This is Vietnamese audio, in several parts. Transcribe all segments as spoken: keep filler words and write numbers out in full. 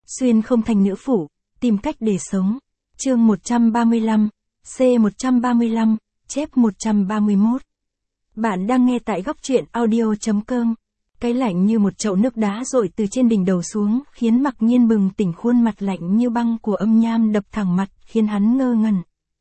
Xuyên không thành nữ phụ, tìm cách để sống. Chương một trăm ba mươi lăm, C một trăm ba mươi lăm, chép một trăm ba mươi mốt. Bạn đang nghe tại góc truyện audio chấm com. Cái lạnh như một chậu nước đá dội từ trên đỉnh đầu xuống, khiến Mặc Nhiên bừng tỉnh, khuôn mặt lạnh như băng của Âm Nham đập thẳng mặt, khiến hắn ngơ ngẩn.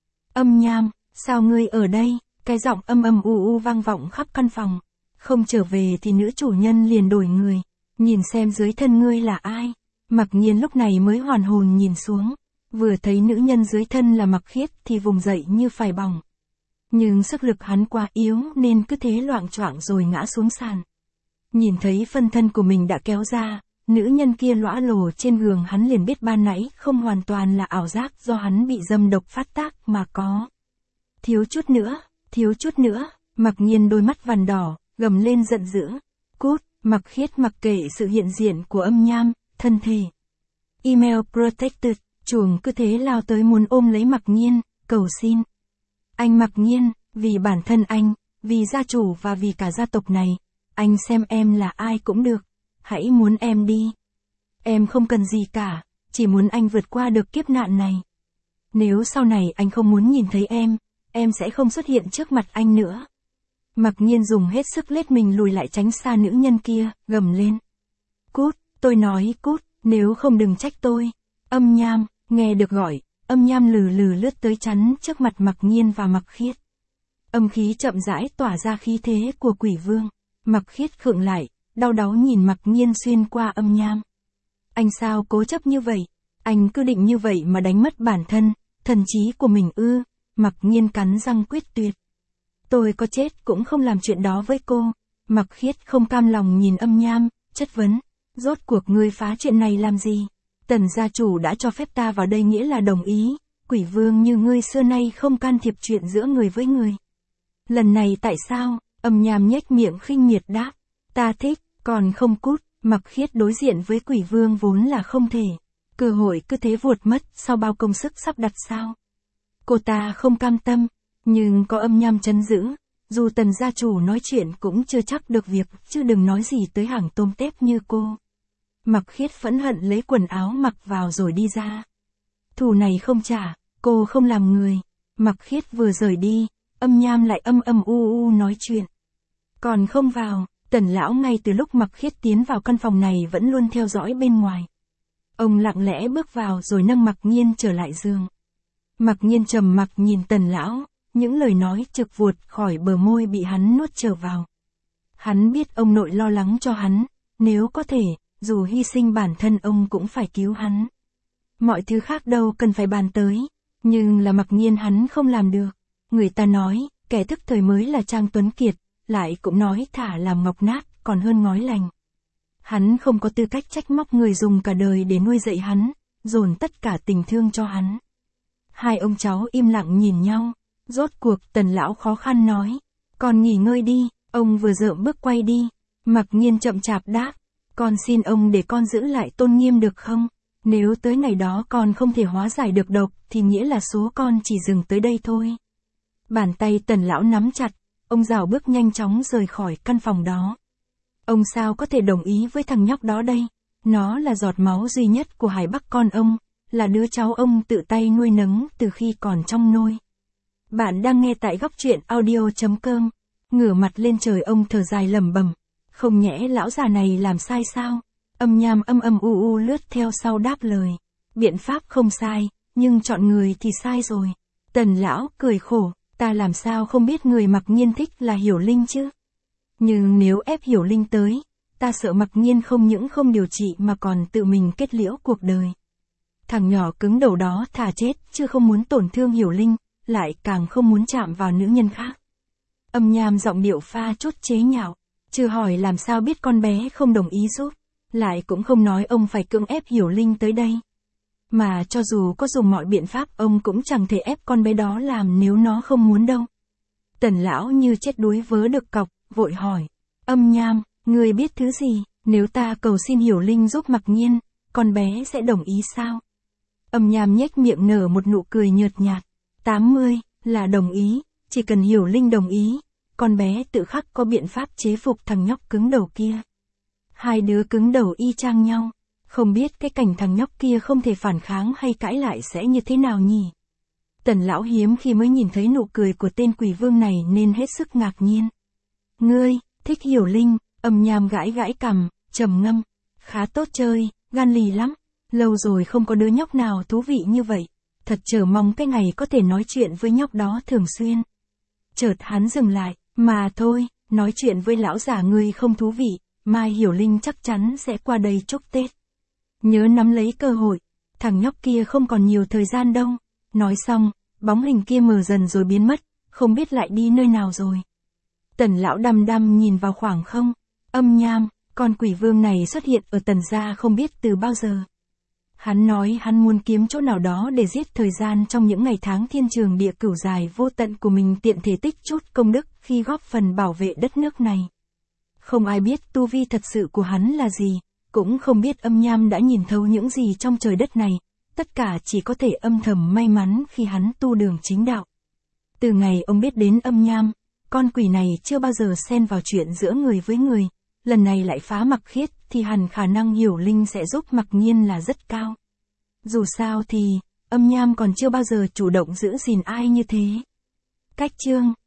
Âm Nham, sao ngươi ở đây? Cái giọng âm âm u u vang vọng khắp căn phòng. Không trở về thì nữ chủ nhân liền đổi người. Nhìn xem dưới thân ngươi là ai? Mặc Nhiên lúc này mới hoàn hồn nhìn xuống. Vừa thấy nữ nhân dưới thân là Mặc Khiết thì vùng dậy như phải bỏng. Nhưng sức lực hắn quá yếu nên cứ thế loạng choạng rồi ngã xuống sàn. Nhìn thấy phân thân của mình đã kéo ra, nữ nhân kia lõa lồ trên giường, hắn liền biết ban nãy không hoàn toàn là ảo giác do hắn bị dâm độc phát tác mà có. Thiếu chút nữa, thiếu chút nữa, Mặc Nhiên đôi mắt vằn đỏ, gầm lên giận dữ. Cút! Mặc Khiết mặc kệ sự hiện diện của Âm Nham, thân thể. Email protected, chuồng cứ thế lao tới muốn ôm lấy Mặc Nhiên, cầu xin. Anh Mặc Nhiên, vì bản thân anh, vì gia chủ và vì cả gia tộc này, anh xem em là ai cũng được, hãy muốn em đi. Em không cần gì cả, chỉ muốn anh vượt qua được kiếp nạn này. Nếu sau này anh không muốn nhìn thấy em, em sẽ không xuất hiện trước mặt anh nữa. Mặc Nhiên dùng hết sức lết mình lùi lại tránh xa nữ nhân kia, gầm lên. Cút, tôi nói cút, nếu không đừng trách tôi. Âm Nham, nghe được gọi, Âm Nham lừ lừ lướt tới chắn trước mặt Mặc Nhiên và Mặc Khiết. Âm khí chậm rãi tỏa ra khí thế của quỷ vương. Mặc Khiết khựng lại, đau đáu nhìn Mặc Nhiên xuyên qua Âm Nham. Anh sao cố chấp như vậy? Anh cứ định như vậy mà đánh mất bản thân, thần trí của mình ư? Mặc Nhiên cắn răng quyết tuyệt. Tôi có chết cũng không làm chuyện đó với cô. Mặc Khiết không cam lòng nhìn Âm Nham, chất vấn. Rốt cuộc ngươi phá chuyện này làm gì? Tần gia chủ đã cho phép ta vào đây nghĩa là đồng ý. Quỷ vương như ngươi xưa nay không can thiệp chuyện giữa người với người. Lần này tại sao? Âm Nham nhếch miệng khinh miệt đáp. Ta thích, còn không cút. Mặc Khiết đối diện với quỷ vương vốn là không thể. Cơ hội cứ thế vuột mất sau bao công sức sắp đặt sao? Cô ta không cam tâm. Nhưng có Âm Nham trấn giữ, dù Tần gia chủ nói chuyện cũng chưa chắc được việc, chứ đừng nói gì tới hàng tôm tép như cô. Mặc Khiết phẫn hận lấy quần áo mặc vào rồi đi ra. Thù này không trả, cô không làm người. Mặc Khiết vừa rời đi, Âm Nham lại âm âm u u nói chuyện. Còn không vào, Tần lão ngay từ lúc Mặc Khiết tiến vào căn phòng này vẫn luôn theo dõi bên ngoài. Ông lặng lẽ bước vào rồi nâng Mặc Nhiên trở lại giường. Mặc Nhiên trầm mặc nhìn Tần lão. Những lời nói trực vuột khỏi bờ môi bị hắn nuốt trở vào. Hắn biết ông nội lo lắng cho hắn, nếu có thể, dù hy sinh bản thân ông cũng phải cứu hắn. Mọi thứ khác đâu cần phải bàn tới, nhưng là Mặc Nhiên hắn không làm được. Người ta nói, kẻ thức thời mới là Trang Tuấn Kiệt, lại cũng nói thả làm ngọc nát còn hơn ngói lành. Hắn không có tư cách trách móc người dùng cả đời để nuôi dạy hắn, dồn tất cả tình thương cho hắn. Hai ông cháu im lặng nhìn nhau. Rốt cuộc Tần lão khó khăn nói. Con nghỉ ngơi đi. Ông vừa dợm bước quay đi. Mặc Nhiên chậm chạp đáp. Con xin ông để con giữ lại tôn nghiêm được không? Nếu tới ngày đó con không thể hóa giải được độc thì nghĩa là số con chỉ dừng tới đây thôi. Bàn tay Tần lão nắm chặt. Ông rảo bước nhanh chóng rời khỏi căn phòng đó. Ông sao có thể đồng ý với thằng nhóc đó đây? Nó là giọt máu duy nhất của Hải Bắc con ông. Là đứa cháu ông tự tay nuôi nấng từ khi còn trong nôi. Bạn đang nghe tại góc truyện audio chấm com. Ngửa mặt lên trời ông thở dài lẩm bẩm. Không nhẽ lão già này làm sai sao? Âm Nham âm âm u u lướt theo sau đáp lời. Biện pháp không sai, nhưng chọn người thì sai rồi. Tần lão cười khổ. Ta làm sao không biết người Mặc Nhiên thích là Hiểu Linh chứ? Nhưng nếu ép Hiểu Linh tới, ta sợ Mặc Nhiên không những không điều trị mà còn tự mình kết liễu cuộc đời. Thằng nhỏ cứng đầu đó thà chết chứ không muốn tổn thương Hiểu Linh. Lại càng không muốn chạm vào nữ nhân khác. Âm Nham giọng điệu pha chút chế nhạo. Chưa hỏi làm sao biết con bé không đồng ý giúp. Lại cũng không nói ông phải cưỡng ép Hiểu Linh tới đây. Mà cho dù có dùng mọi biện pháp ông cũng chẳng thể ép con bé đó làm nếu nó không muốn đâu. Tần lão như chết đuối vớ được cọc, vội hỏi. Âm Nham, ngươi biết thứ gì? Nếu ta cầu xin Hiểu Linh giúp Mặc Nhiên, con bé sẽ đồng ý sao? Âm Nham nhếch miệng nở một nụ cười nhợt nhạt. tám mươi, là đồng ý, chỉ cần Hiểu Linh đồng ý, con bé tự khắc có biện pháp chế phục thằng nhóc cứng đầu kia. Hai đứa cứng đầu y chang nhau. Không biết cái cảnh thằng nhóc kia không thể phản kháng hay cãi lại sẽ như thế nào nhỉ? Tần lão hiếm khi mới nhìn thấy nụ cười của tên quỷ vương này nên hết sức ngạc nhiên. Ngươi, thích Hiểu Linh, Âm Nham gãi gãi cằm, trầm ngâm. Khá tốt chơi, gan lì lắm. Lâu rồi không có đứa nhóc nào thú vị như vậy. Thật chờ mong cái ngày có thể nói chuyện với nhóc đó thường xuyên. Chợt hắn dừng lại, mà thôi, nói chuyện với lão già ngươi không thú vị, mai Hiểu Linh chắc chắn sẽ qua đây chúc Tết. Nhớ nắm lấy cơ hội, thằng nhóc kia không còn nhiều thời gian đâu. Nói xong, bóng hình kia mờ dần rồi biến mất, không biết lại đi nơi nào rồi. Tần lão đăm đăm nhìn vào khoảng không, Âm Nham, con quỷ vương này xuất hiện ở Tần gia không biết từ bao giờ. Hắn nói hắn muốn kiếm chỗ nào đó để giết thời gian trong những ngày tháng thiên trường địa cửu dài vô tận của mình, tiện thể tích chút công đức khi góp phần bảo vệ đất nước này. Không ai biết tu vi thật sự của hắn là gì, cũng không biết Âm Nham đã nhìn thấu những gì trong trời đất này, tất cả chỉ có thể âm thầm may mắn khi hắn tu đường chính đạo. Từ ngày ông biết đến Âm Nham, con quỷ này chưa bao giờ xen vào chuyện giữa người với người, lần này lại phá mặc khiết thì hẳn khả năng Hiểu Linh sẽ giúp mặc nhiên là rất cao. Dù sao thì, Âm Nham còn chưa bao giờ chủ động giữ gìn ai như thế. Cách chương